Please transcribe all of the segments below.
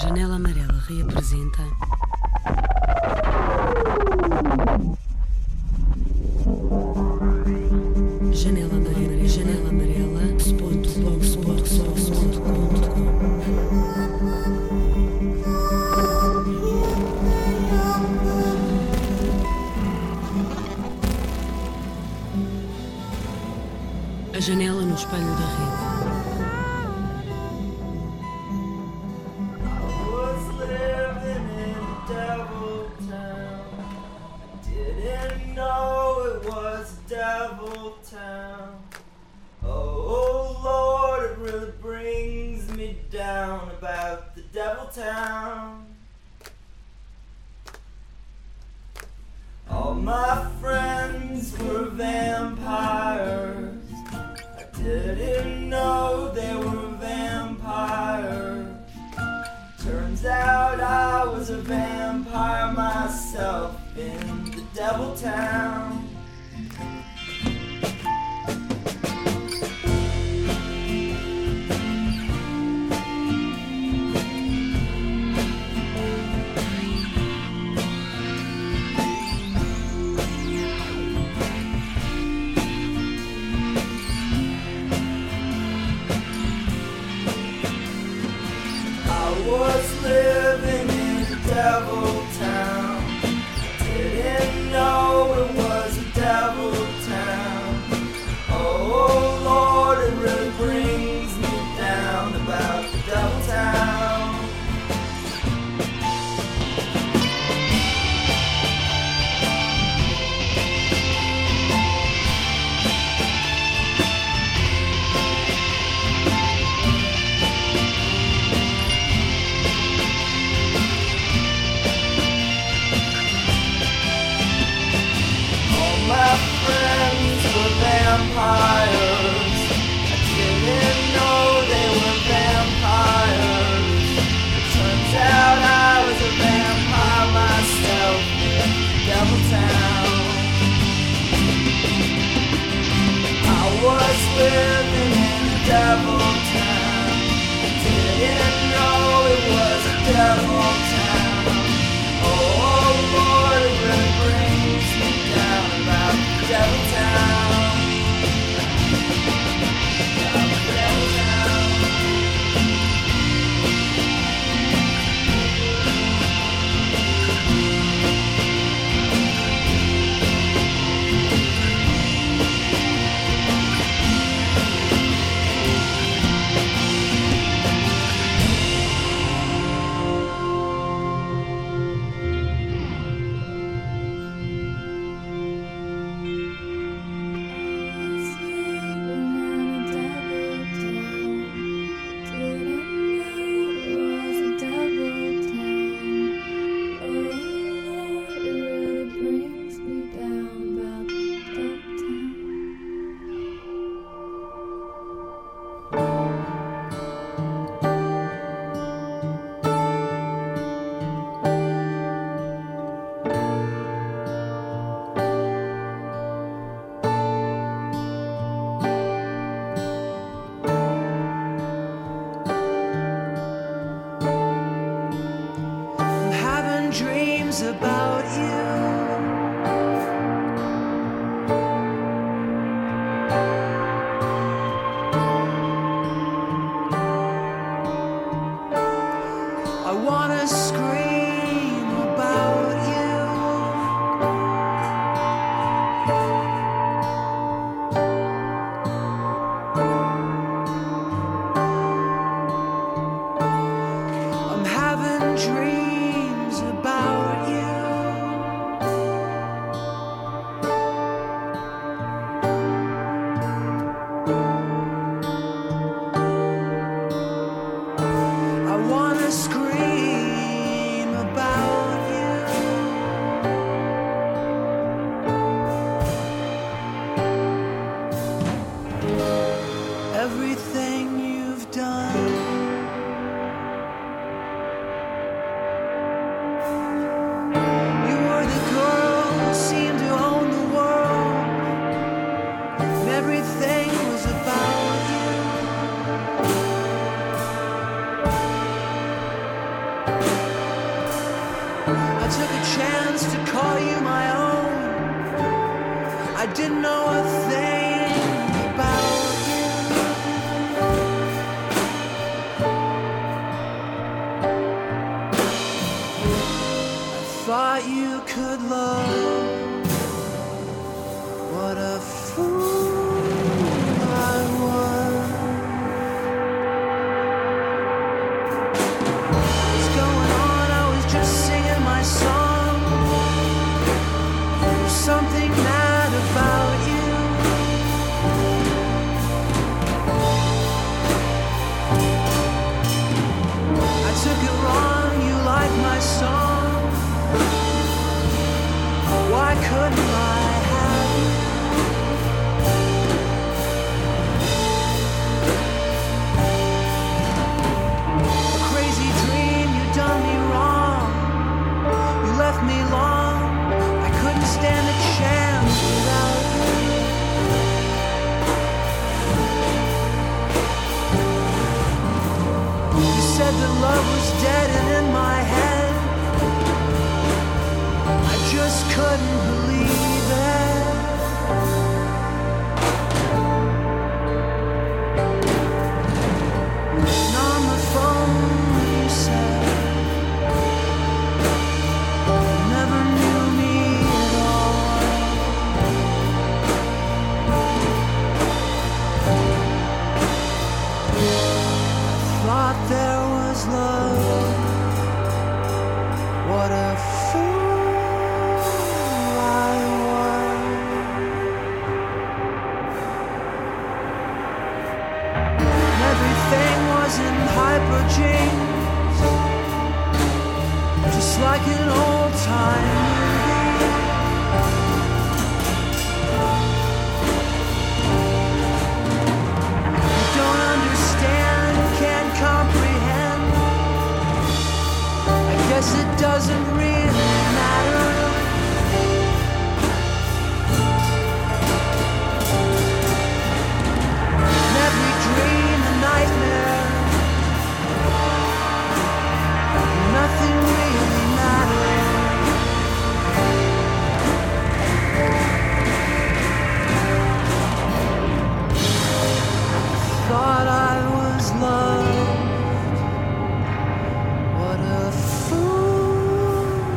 Janela Amarela reapresenta Janela Amarela, Janela Amarela, A janela no espelho da rede. Devil town. Oh Lord, it really brings me down about the devil town. All my friends were vampires. I didn't know they were vampires. Turns out I was a vampire myself in the devil town. Was living in the devil town. Didn't know it was know a thing about you. I thought you could love. What a fool I was. What's going on? I was just singing my song. There's something mad about you. I took it wrong, you liked my song. Why couldn't I have you? A crazy dream, you done me wrong. You left me long. I couldn't stand a chance without you. You said that love was dead and in my head I just couldn't believe it. And on the phone you said you never knew me at all. I thought there was love. What a fool I was. Everything was in hyperjinks, just like an old-time movie. You don't understand, can't comprehend. I guess it doesn't really matter. In every dream a nightmare, nothing really matters. Thought I was loved. What a fool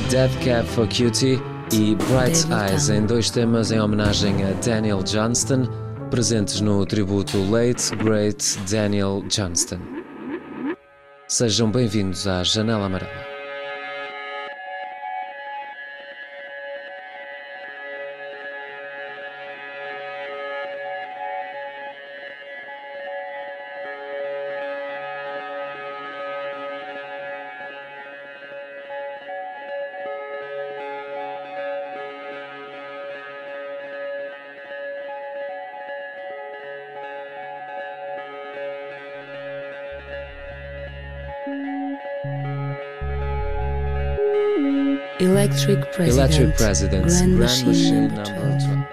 Dead Cab for Cutie e Bright Eyes, em dois temas em homenagem a Daniel Johnston, presentes no tributo Late Great Daniel Johnston. Sejam bem-vindos à Janela Amarela. Electric Presidents, Grand Machine number 12.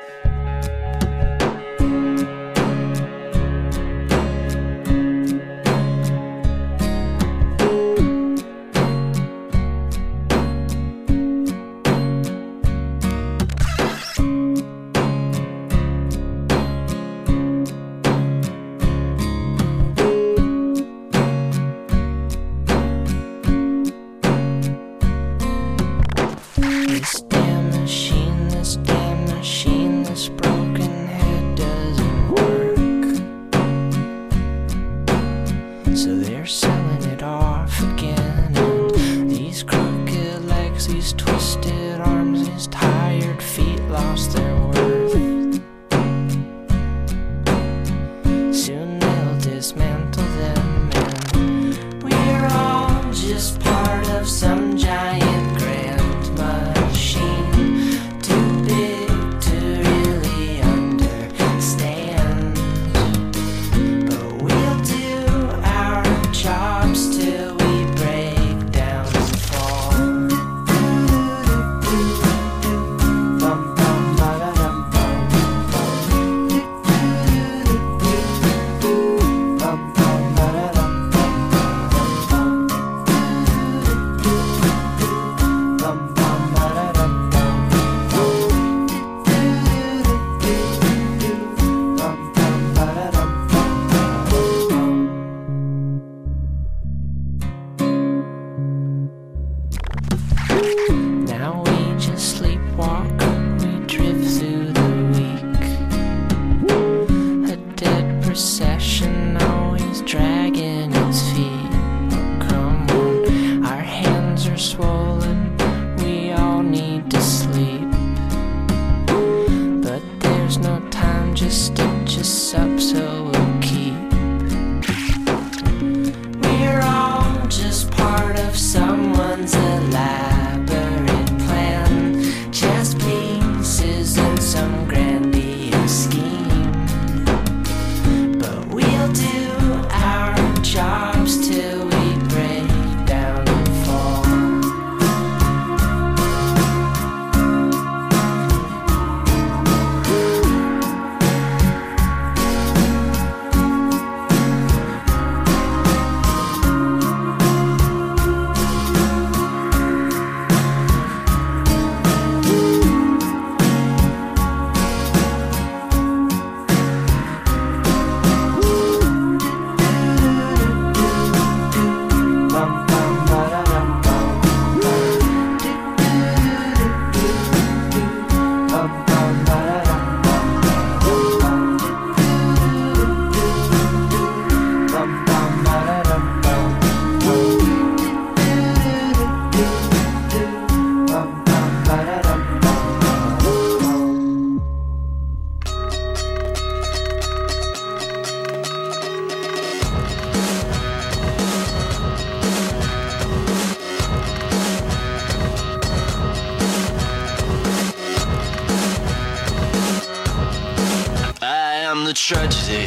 The tragedy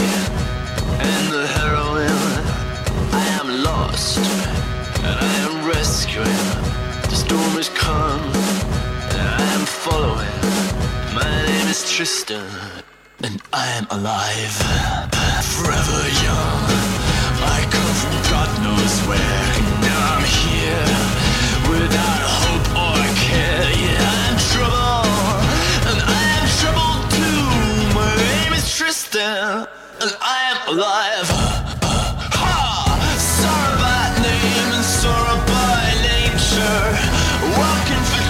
and the heroine. I am lost and I am rescuing. The storm has come and I am following. My name is Tristan and I am alive, forever young. I come from God knows where. Now I'm here without hope or care. Yeah, I'm trouble and I am trouble too. My name is Tristan and I am alive. Sorrow by name and sorrow by nature. Walking for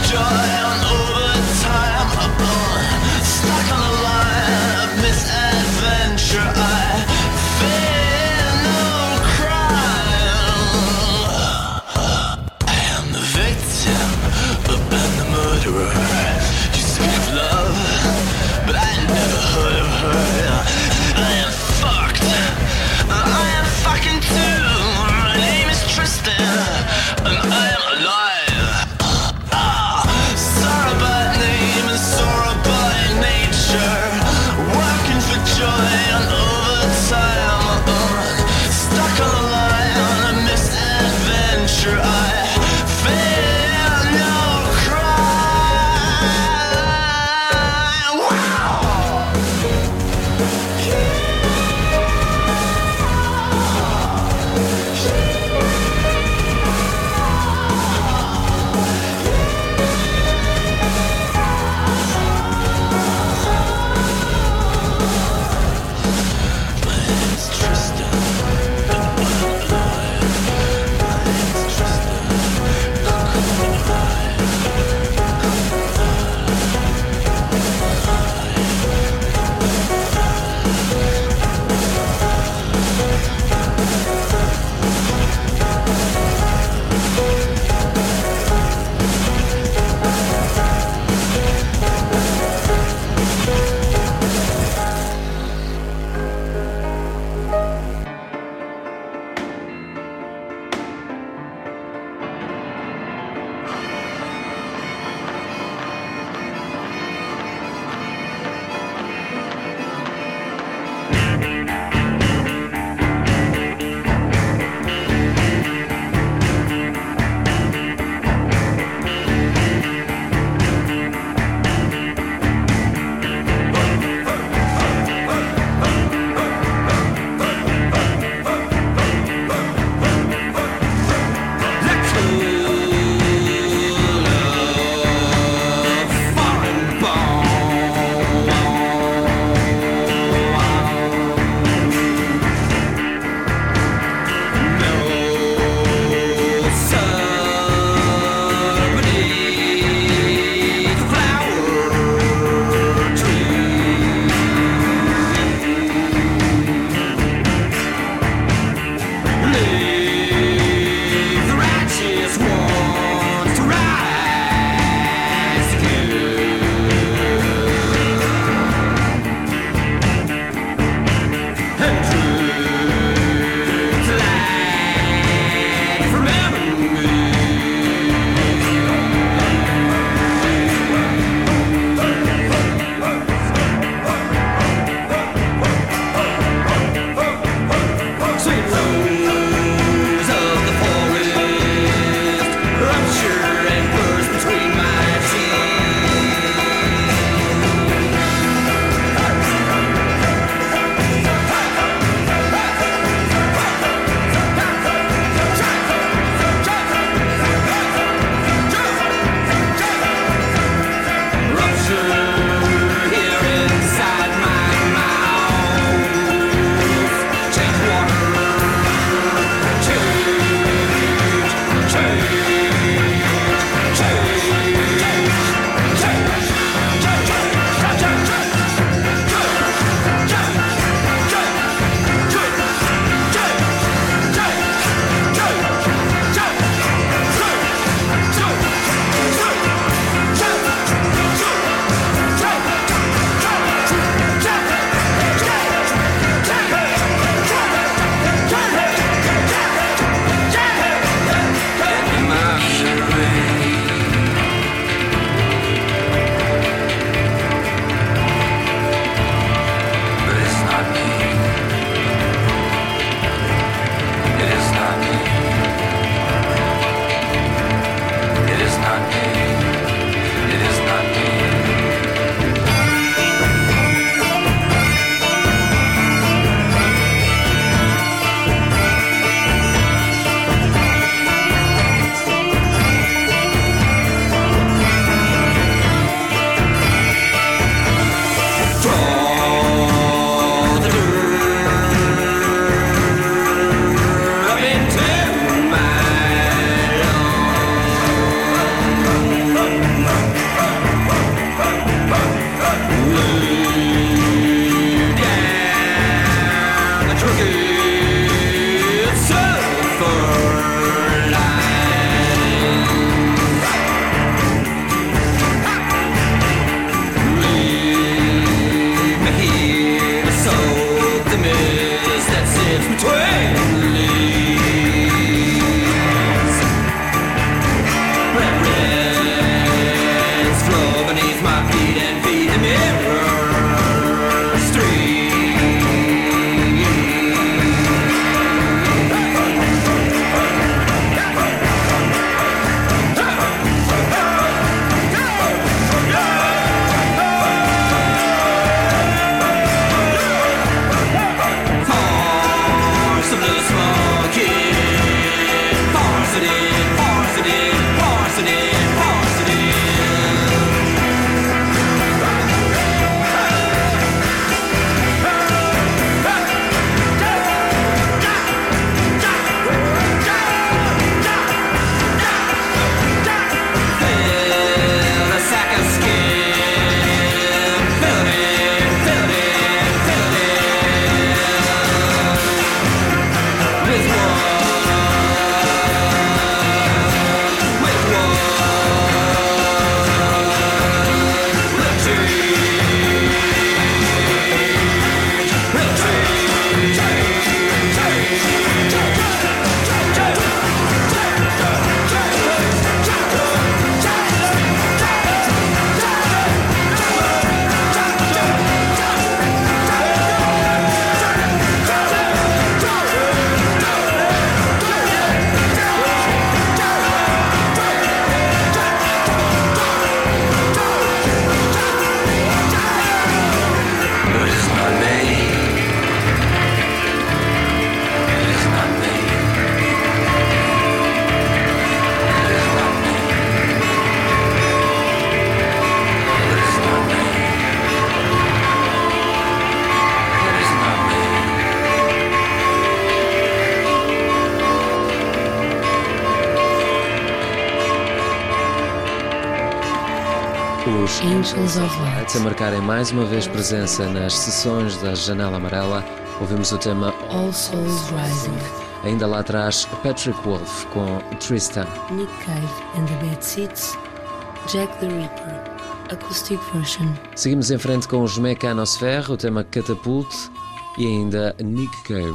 Os Angels of Light. a marcarem mais uma vez presença nas sessões da Janela Amarela, ouvimos o tema All Souls Rising. Ainda lá atrás, Patrick Wolf com Tristan. Nick Cave and the Bad Seeds. Jack the Ripper. Acoustic version. Seguimos em frente com os Mechanosfere, o tema Catapult e ainda Nick Cave.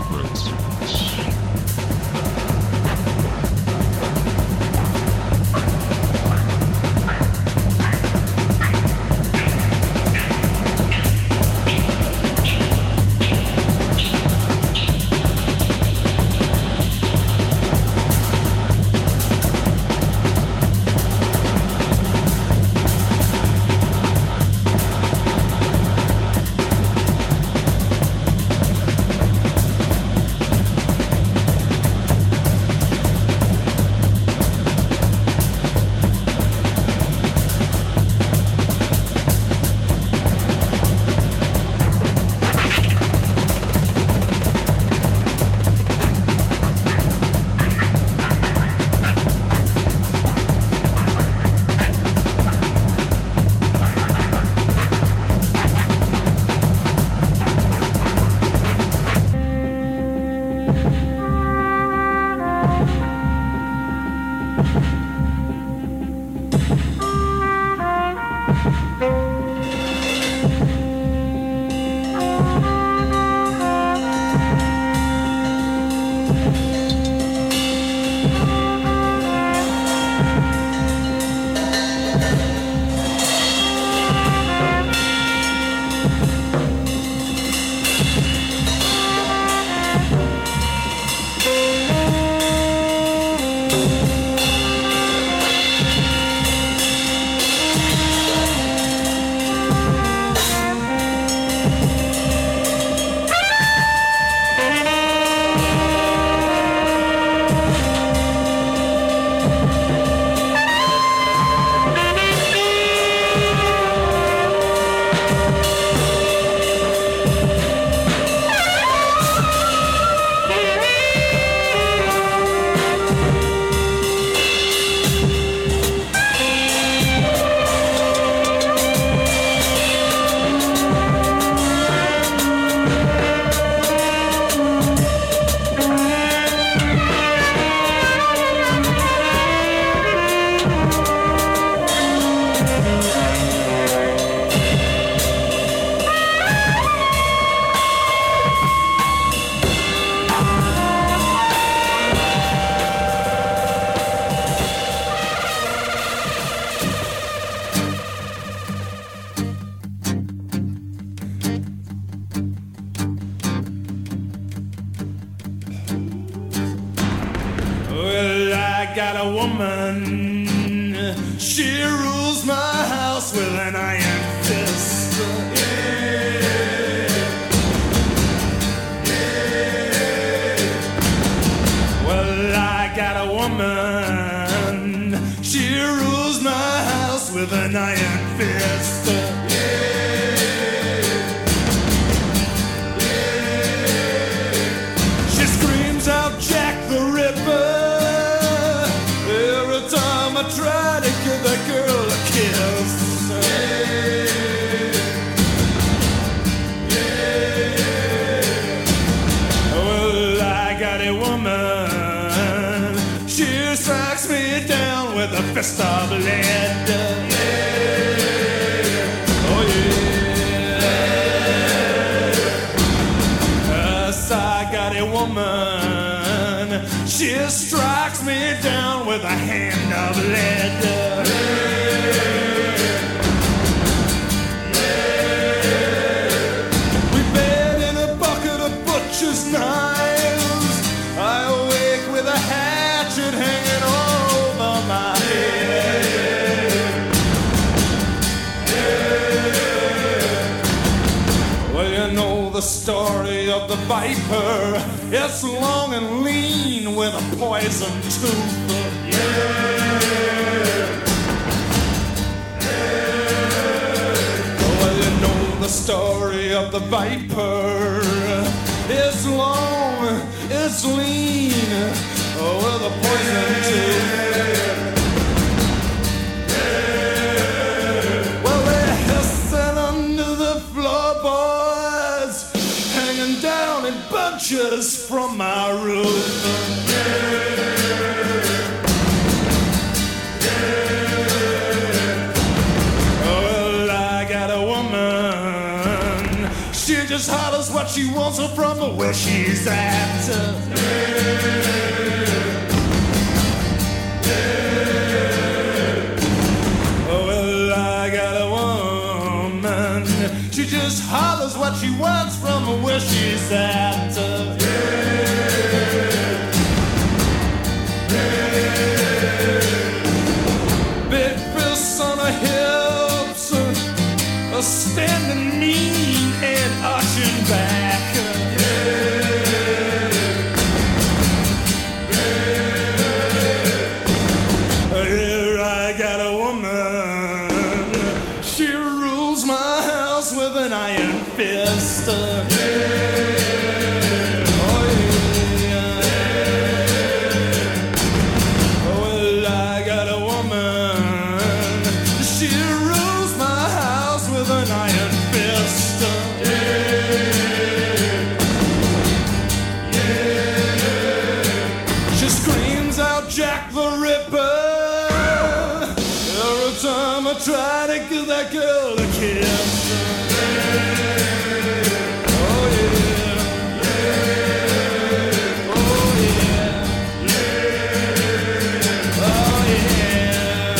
got a woman. She rules my house with an iron fist. Yeah, yeah. Well, I got a woman. She rules my house with an iron fist. Try to give that girl a kiss. Yeah, yeah. Well, I got a woman. She strikes me down with a fist of lead. Yeah. Oh yeah. Yes, I got a woman. She strikes me down with a hand of lead. Yeah. Yeah. We bed in a bucket of butcher's knives. I awake with a hatchet hanging over my head. Yeah. Well, you know the story of the viper. It's long and lean with a poison tooth. Yeah. Yeah. Well, you know the story of the viper. It's long, it's lean, with a poison tooth. Yeah. gutters from my roof. Well, I got a woman. She just hollers what she wants from where she's at. Well, I got a woman. She just hollers what she wants from where she's at. Big fists on her hips, standing mean and arching back. Here I got a woman. She rules my house with an iron fist. Well, I got a woman. She rules my house with an iron fist. She screams out Jack the Ripper every time I try to give that girl a kiss. Oh yeah, oh yeah, oh yeah,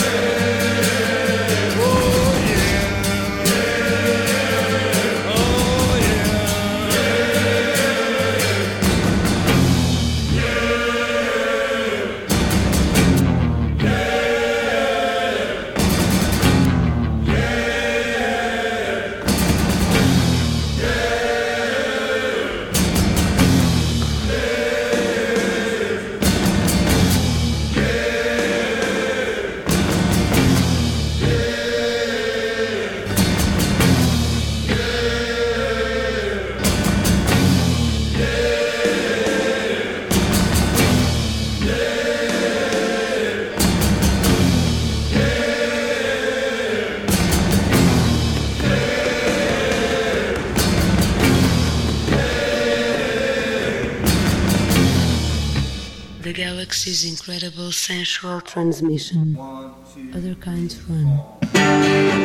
oh yeah, oh The galaxy's incredible sensual transmission. Other kinds fun.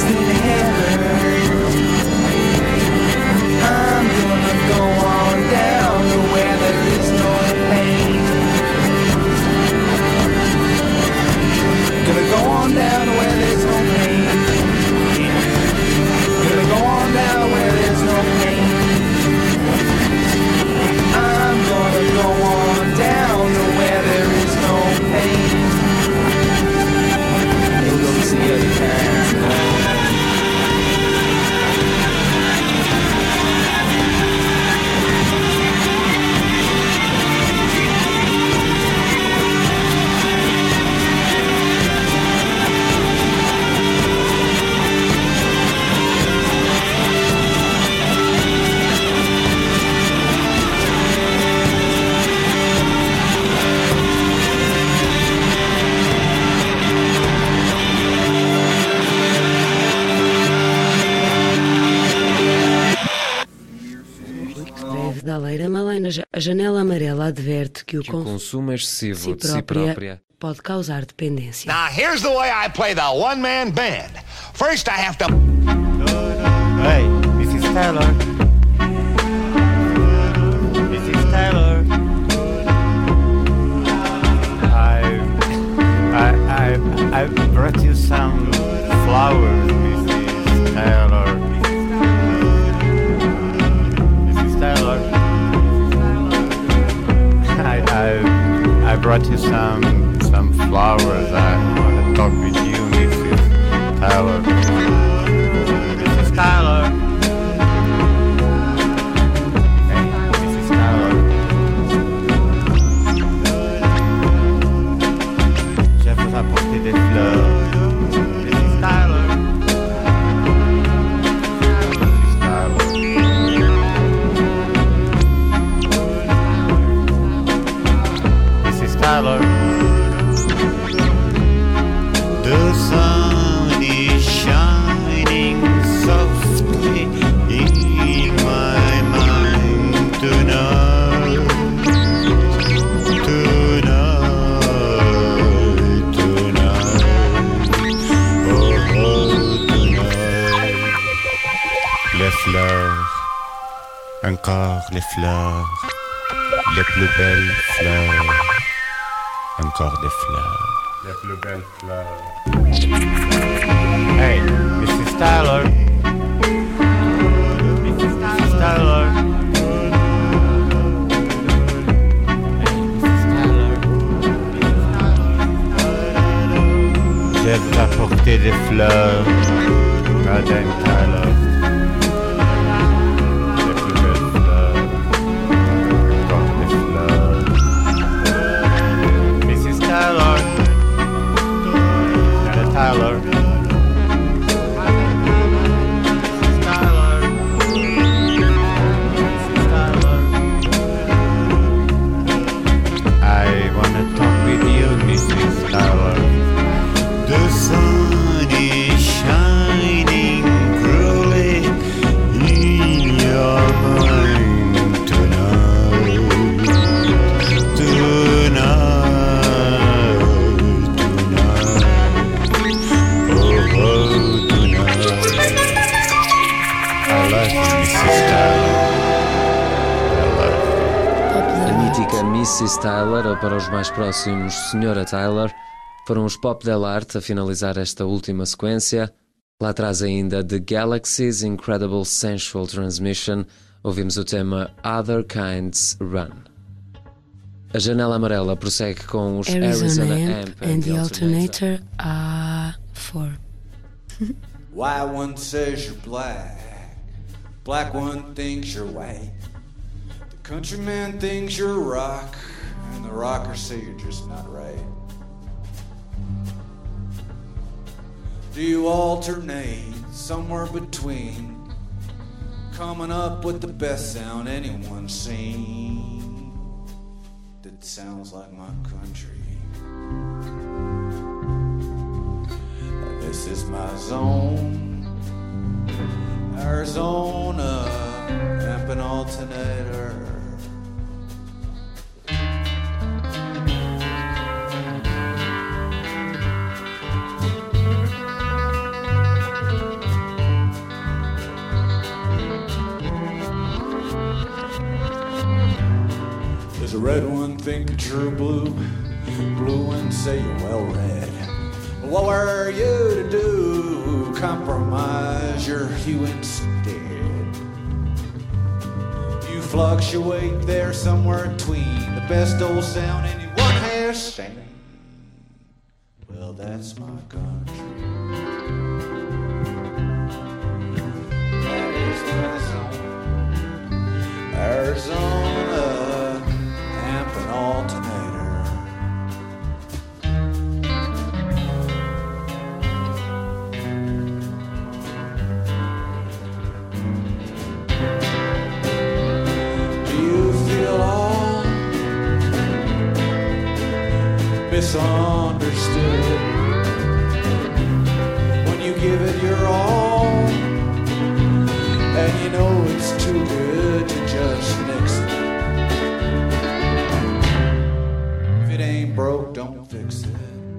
in heaven. I'm gonna go on down to where there is no pain. Gonna go on down to where there's no pain. Gonna go on down where there's no pain. I'm gonna go on down to where there is no pain. We'll go see other kinds of Da Leira Malena, a janela amarela adverte que o consumo excessivo de si própria própria pode causar dependência. Now, here's the way I play the one-man band. First, I have to... Hey, Mrs. Taylor. Mrs. Taylor. I brought you some flowers, Mrs. Taylor. Mrs. Taylor. I brought you some flowers. I want to talk with you, Mrs. Taylor. Mrs. Taylor. Hey, Mrs. Taylor. Je vous apporter des fleurs. Mrs. Taylor. Mrs. Taylor. Mrs. Taylor. The sun is shining softly in my mind tonight, tonight, oh tonight. Les fleurs, encore les fleurs, les plus belles fleurs, encore des fleurs. Les plus belles fleurs. Hey, Mrs. Taylor. Mrs. Taylor. Hey, Mrs. Taylor. Je vais apporter des fleurs, Madame Taylor. Les plus belles fleurs, encore des fleurs. Mrs. Taylor. Tyler. Mrs. Tyler. Mrs. Tyler. I wanna talk with you, Mrs. Tyler. The sun is shining cruelly in your mind tonight. Tonight. A mítica Mrs. Tyler, ou para os mais próximos, Senhora Tyler, foram os Pop Del Arte a finalizar esta última sequência. Lá atrás ainda The Galaxy's Incredible Sensual Transmission, ouvimos o tema Other Kinds Run. A janela amarela prossegue com os Arizona Amp and the Alternator A4. White one says you're black, black one thinks you're white. The countryman thinks you're rock, and the rockers say you're just not right. Do you alternate somewhere between coming up with the best sound anyone's seen that sounds like my country? This is my zone, Arizona, amp and alternator. think that you're blue, blue and say you're well read. What were you to do? Compromise your hue instead. You fluctuate there somewhere between the best old sound anyone has seen. Well, that's my country. That is Arizona, amp and alternator. Do you feel all misunderstood when you give it your all? And you know it's too good to just nix it. If it ain't broke, don't fix it.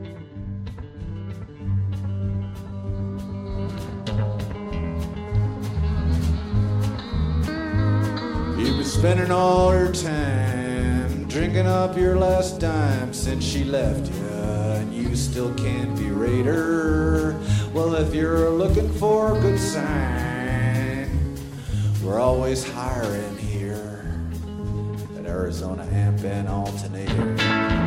You've been spending all your time drinking up your last dime since she left you, and you still can't berate her. Well, if you're looking for a good sign, we're always hiring here at Arizona Amp and Alternator.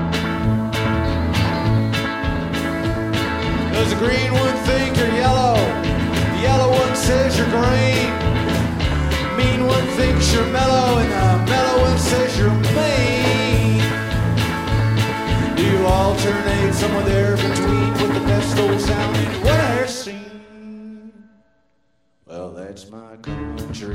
Does the green one think you're yellow? The yellow one says you're green. Mean one thinks you're mellow, and the mellow one says you're mean. Do you alternate somewhere there between with the best old sound anyone has seen? Well, that's my country.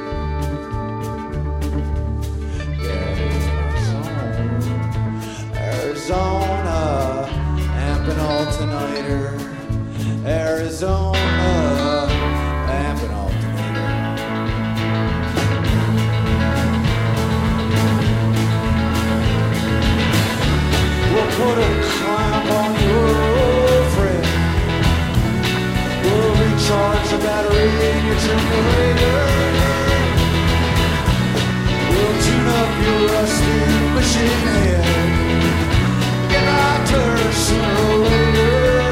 That is my song. Arizona, amp and alternator. Arizona, amp and alternator. We'll put a clamp on your friend. We'll recharge the battery in your generator. We'll tune up your rusty machine head. Get out to her sooner or later.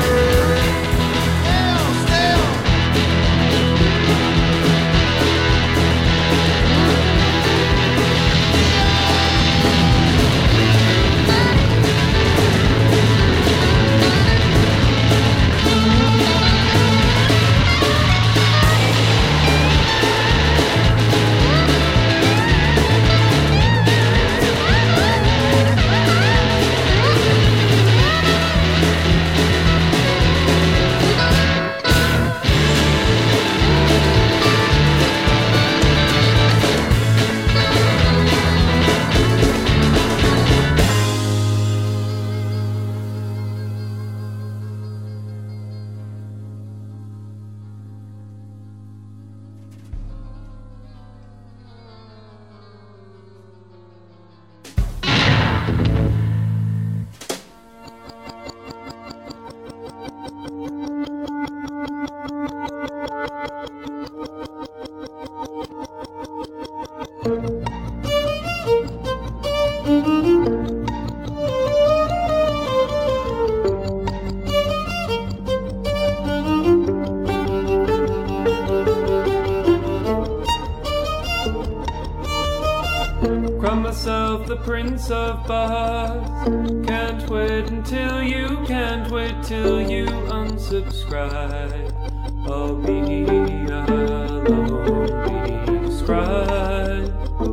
The Prince of Bars. Can't wait until you, can't wait till you unsubscribe. I'll be alone, be scribe.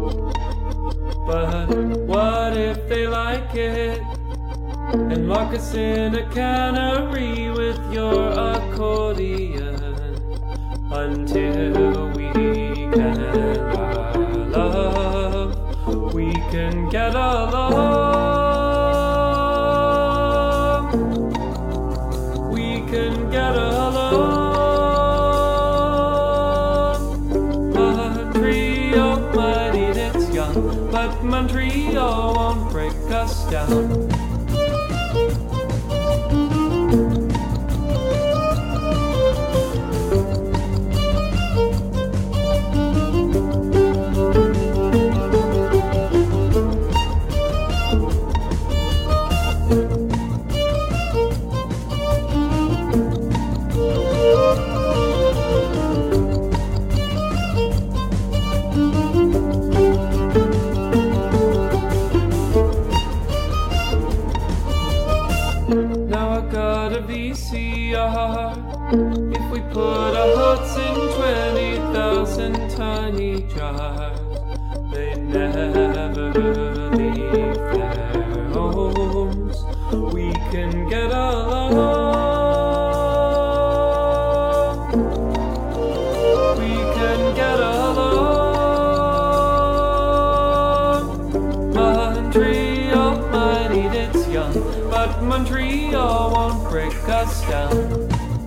But what if they like it and lock us in a cannery with your accordion until we can love? We can get along. We can get along. Montreal might eat its young, but Montreal won't break us down. tiny jars. They'd never leave their homes. We can get along. We can get along. Montreal might eat its young, but Montreal won't break us down.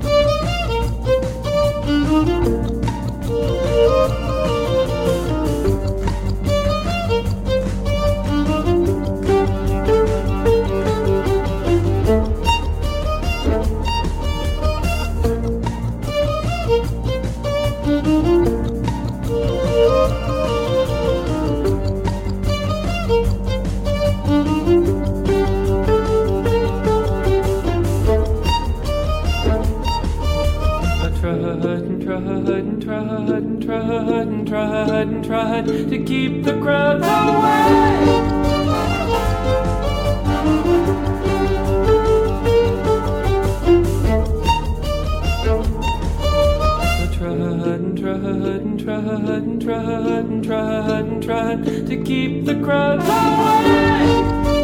Tried to keep the crowds away. Tried to keep the crowds away.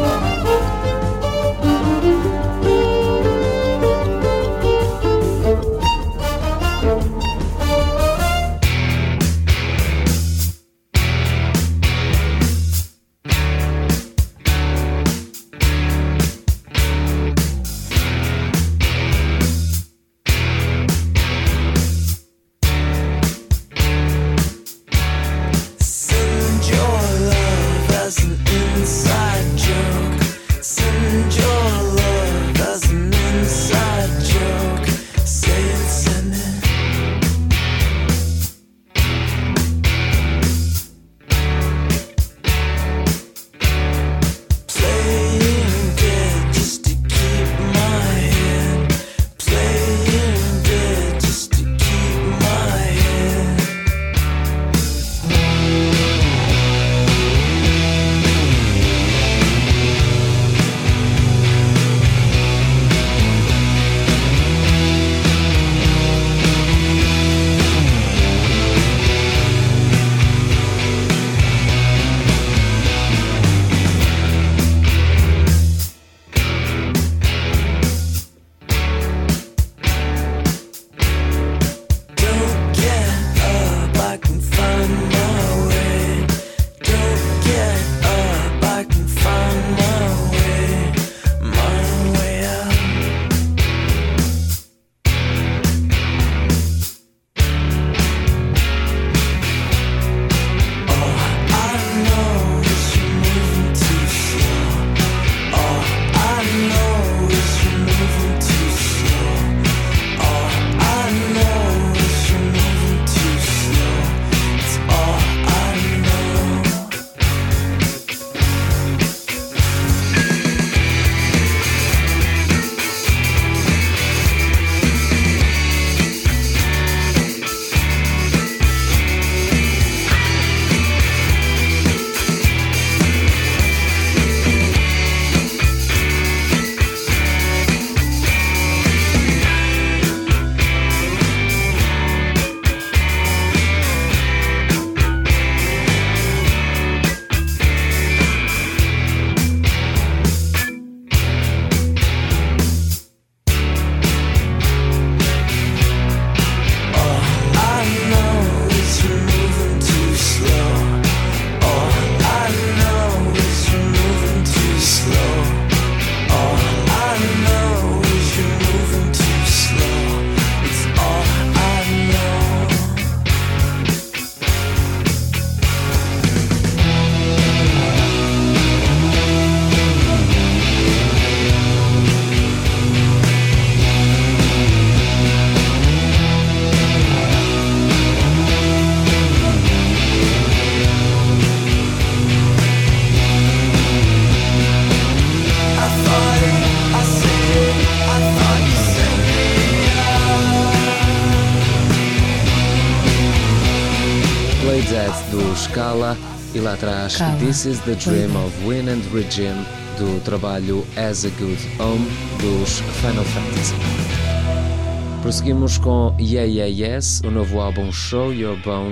do Scala e lá atrás This is the Dream of Win and Regime do trabalho As a Good Home dos Final Fantasy. Prosseguimos com Yeah Yeah Yes, o novo álbum Show Your Bones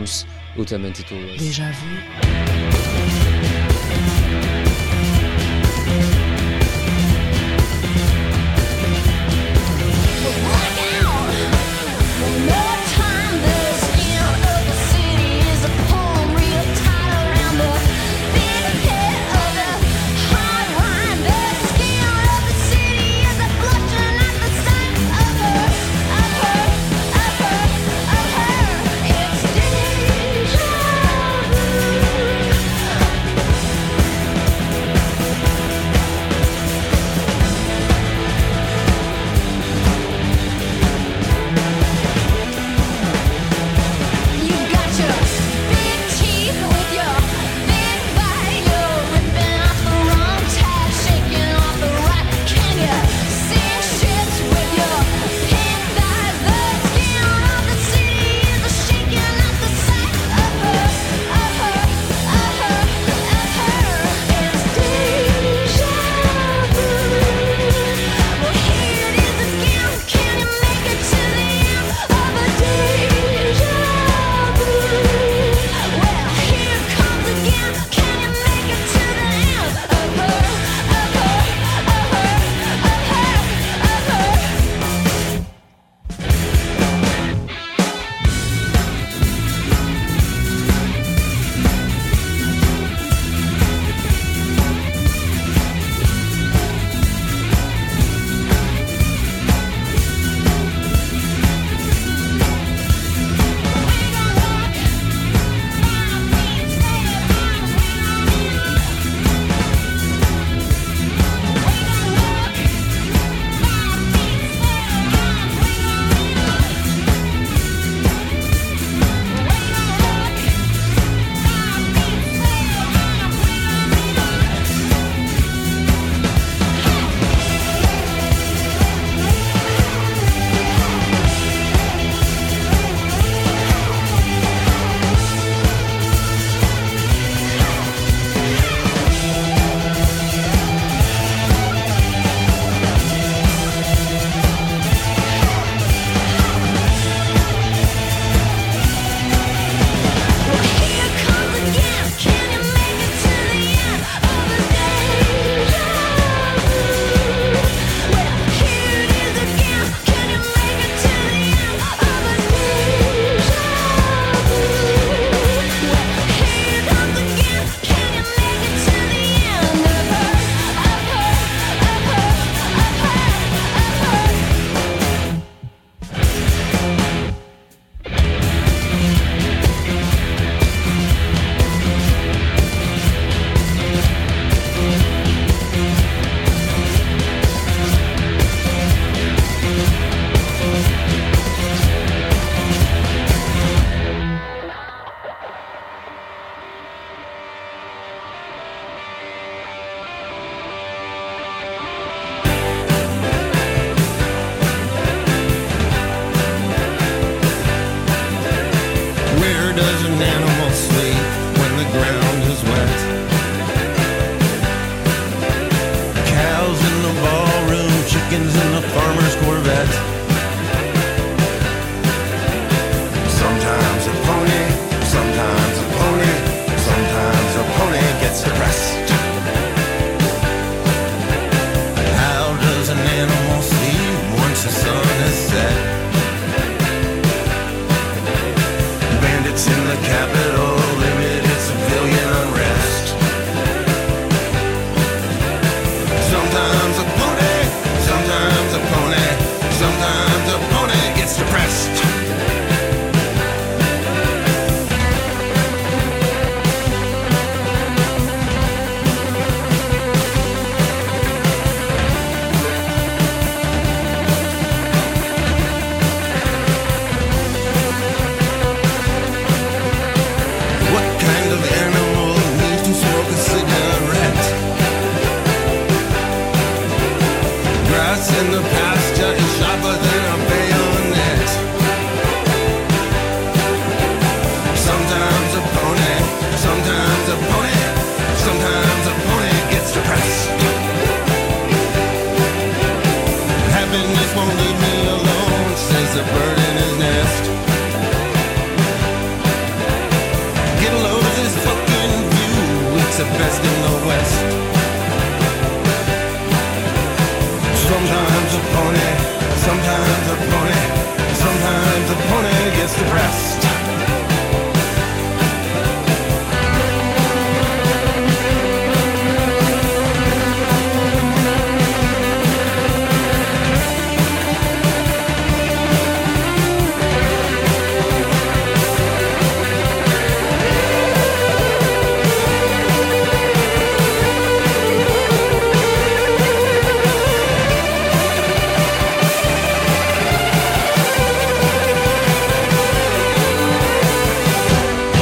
O tema intitula-se Déjà vu. Bandits in the capital.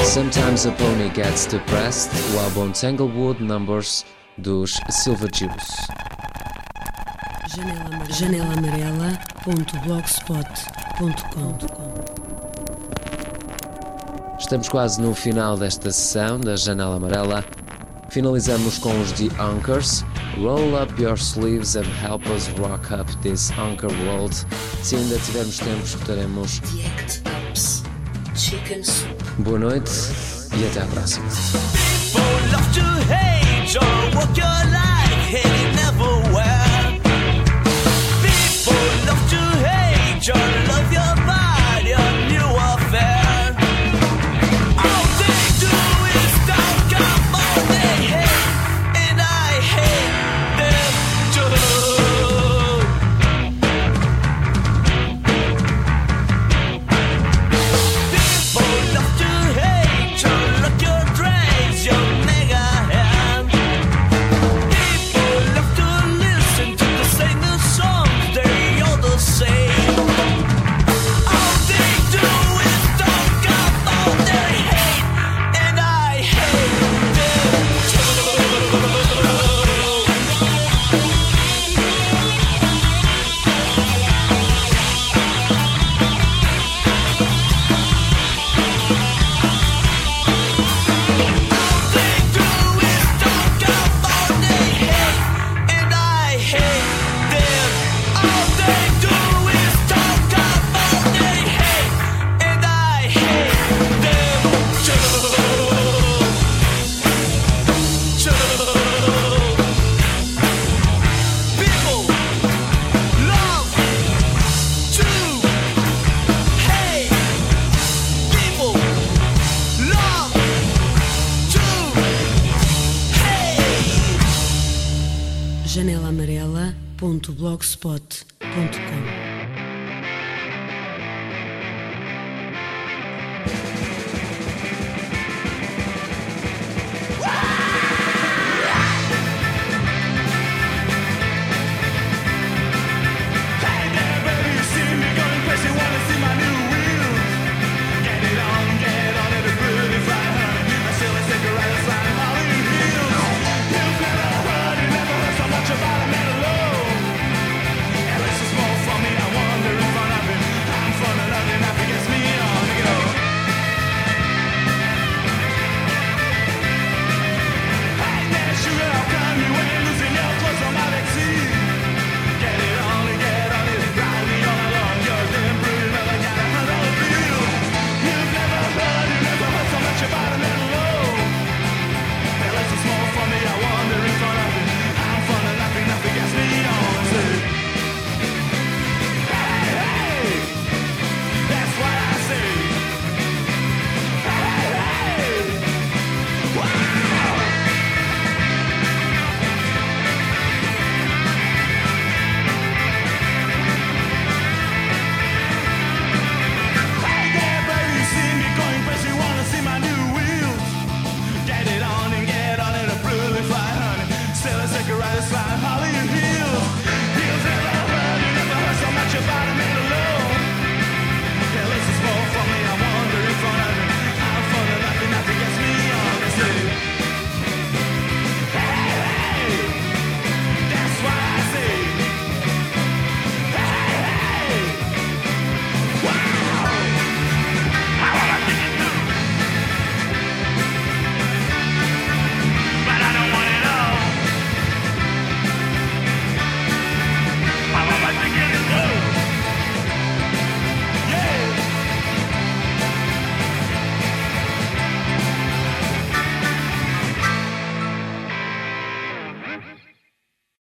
Sometimes a Pony Gets Depressed, o álbum Tanglewood Numbers dos Silver Juice. janelaamarela.blogspot.com. Estamos quase no final desta sessão da Janela Amarela. Finalizamos com os The Anchors. Roll up your sleeves and help us rock up this anchor world. Se ainda tivermos tempo, escutaremos The Act Ups, Chicken Soup. Boa noite e até à próxima. People love to hate or walk your life hating everywhere. People love to hate or love your body, a new affair. All they do is talk about they hate, and I hate them too. People love to hate or look your dreams, your mega hand. People love to listen to the same songs, they all the same. All they do is talk about their hate, and I hate them too. All they do is talk about their hate, and I hate them. All they do is talk about their hate, and I hate them too. People love to hate. People love to hate. janelaamarela.blogspot.com.